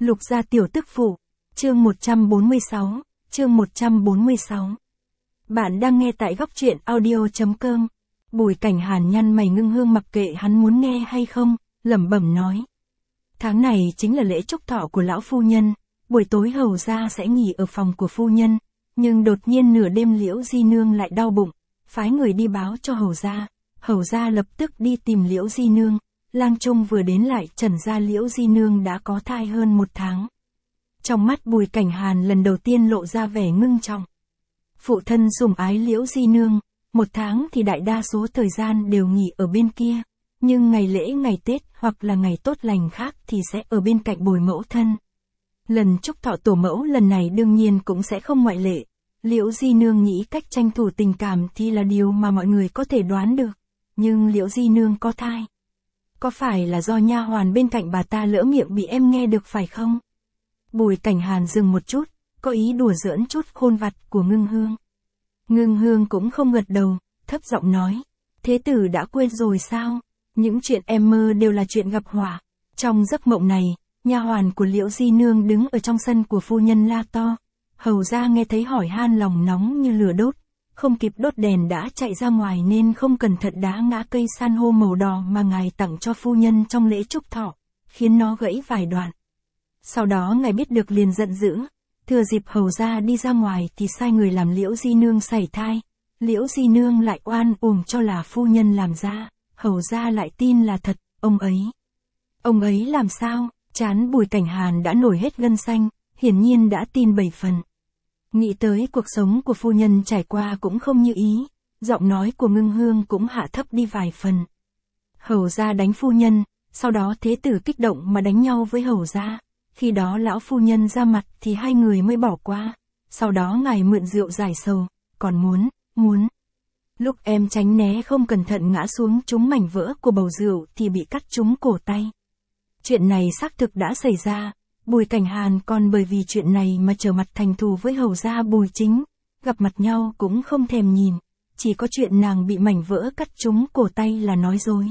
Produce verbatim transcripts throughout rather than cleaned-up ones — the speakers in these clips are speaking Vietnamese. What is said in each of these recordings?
Lục gia tiểu tức phụ, chương một trăm bốn mươi sáu, chương một trăm bốn mươi sáu. Bạn đang nghe tại góc truyện audio.com. Bùi Cảnh Hàn nhăn mày ngưng hương mặc kệ hắn muốn nghe hay không, lẩm bẩm nói. Tháng này chính là lễ chúc thọ của lão phu nhân, buổi tối hầu gia sẽ nghỉ ở phòng của phu nhân, nhưng đột nhiên nửa đêm Liễu Di Nương lại đau bụng, phái người đi báo cho hầu gia, hầu gia lập tức đi tìm Liễu Di Nương. Lang Trung vừa đến lại trần ra Liễu Di Nương đã có thai hơn một tháng. Trong mắt Bùi Cảnh Hàn lần đầu tiên lộ ra vẻ ngưng trọng. Phụ thân sủng ái Liễu Di Nương, một tháng thì đại đa số thời gian đều nghỉ ở bên kia, nhưng ngày lễ ngày Tết hoặc là ngày tốt lành khác thì sẽ ở bên cạnh bồi mẫu thân. Lần chúc thọ tổ mẫu lần này đương nhiên cũng sẽ không ngoại lệ. Liễu Di Nương nghĩ cách tranh thủ tình cảm thì là điều mà mọi người có thể đoán được, nhưng Liễu Di Nương có thai. Có phải là do nha hoàn bên cạnh bà ta lỡ miệng bị em nghe được phải không? Bùi Cảnh Hàn dừng một chút, có ý đùa giỡn chút khôn vặt của Ngưng Hương. Ngưng Hương cũng không gật đầu, thấp giọng nói. Thế tử đã quên rồi sao? Những chuyện em mơ đều là chuyện gặp họa. Trong giấc mộng này, nha hoàn của Liễu Di Nương đứng ở trong sân của phu nhân la to. Hầu ra nghe thấy hỏi han lòng nóng như lửa đốt. Không kịp đốt đèn đã chạy ra ngoài nên không cẩn thận đá ngã cây san hô màu đỏ mà ngài tặng cho phu nhân trong lễ chúc thọ, khiến nó gãy vài đoạn. Sau đó ngài biết được liền giận dữ, thừa dịp hầu ra đi ra ngoài thì sai người làm Liễu Di Nương sảy thai. Liễu Di Nương lại oan uổng cho là phu nhân làm ra, hầu ra lại tin là thật, ông ấy. Ông ấy làm sao? Trán Bùi Cảnh Hàn đã nổi hết gân xanh, hiển nhiên đã tin bảy phần. Nghĩ tới cuộc sống của phu nhân trải qua cũng không như ý, giọng nói của Ngưng Hương cũng hạ thấp đi vài phần. Hầu gia đánh phu nhân, sau đó thế tử kích động mà đánh nhau với hầu gia, khi đó lão phu nhân ra mặt thì hai người mới bỏ qua, sau đó ngài mượn rượu giải sầu, còn muốn, muốn. Lúc em tránh né không cẩn thận ngã xuống trúng mảnh vỡ của bầu rượu thì bị cắt trúng cổ tay. Chuyện này xác thực đã xảy ra. Bùi Cảnh Hàn còn bởi vì chuyện này mà trở mặt thành thù với hầu gia Bùi Chính, gặp mặt nhau cũng không thèm nhìn, chỉ có chuyện nàng bị mảnh vỡ cắt trúng cổ tay là nói dối.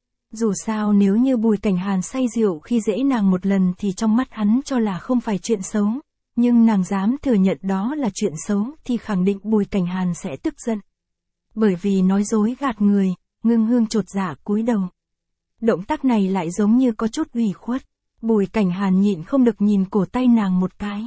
Dù sao nếu như Bùi Cảnh Hàn say rượu khi dễ nàng một lần thì trong mắt hắn cho là không phải chuyện xấu, nhưng nàng dám thừa nhận đó là chuyện xấu thì khẳng định Bùi Cảnh Hàn sẽ tức giận. Bởi vì nói dối gạt người, Ngưng Hương chột dạ cúi đầu. Động tác này lại giống như có chút ủy khuất. Bùi Cảnh Hàn nhịn không được nhìn cổ tay nàng một cái.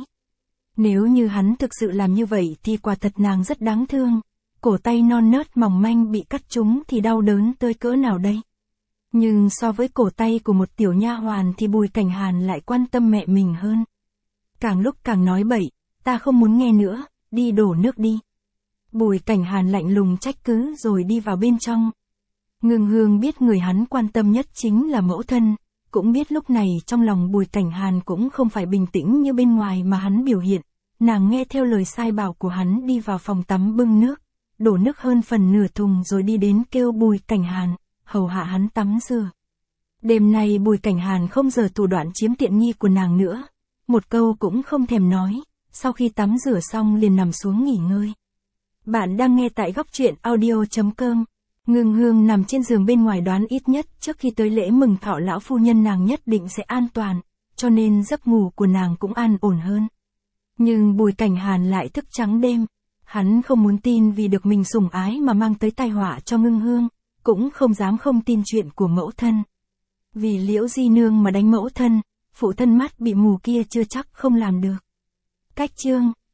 Nếu như hắn thực sự làm như vậy thì quả thật nàng rất đáng thương. Cổ tay non nớt mỏng manh bị cắt trúng thì đau đớn tới cỡ nào đây? Nhưng so với cổ tay của một tiểu nha hoàn thì Bùi Cảnh Hàn lại quan tâm mẹ mình hơn. Càng lúc càng nói bậy, ta không muốn nghe nữa, đi đổ nước đi. Bùi Cảnh Hàn lạnh lùng trách cứ rồi đi vào bên trong. Ngưng Hương biết người hắn quan tâm nhất chính là mẫu thân. Cũng biết lúc này trong lòng Bùi Cảnh Hàn cũng không phải bình tĩnh như bên ngoài mà hắn biểu hiện. Nàng nghe theo lời sai bảo của hắn đi vào phòng tắm bưng nước, đổ nước hơn phần nửa thùng rồi đi đến kêu Bùi Cảnh Hàn, hầu hạ hắn tắm rửa. Đêm nay Bùi Cảnh Hàn không giở thủ đoạn chiếm tiện nghi của nàng nữa, một câu cũng không thèm nói, sau khi tắm rửa xong liền nằm xuống nghỉ ngơi. Bạn đang nghe tại góc truyện audio.com. Ngưng Hương nằm trên giường bên ngoài đoán ít nhất trước khi tới lễ mừng thọ lão phu nhân nàng nhất định sẽ an toàn, cho nên giấc ngủ của nàng cũng an ổn hơn. Nhưng Bùi Cảnh Hàn lại thức trắng đêm, hắn không muốn tin vì được mình sủng ái mà mang tới tai họa cho Ngưng Hương, cũng không dám không tin chuyện của mẫu thân. Vì Liễu Di Nương mà đánh mẫu thân, phụ thân mắt bị mù kia chưa chắc không làm được. Cách chương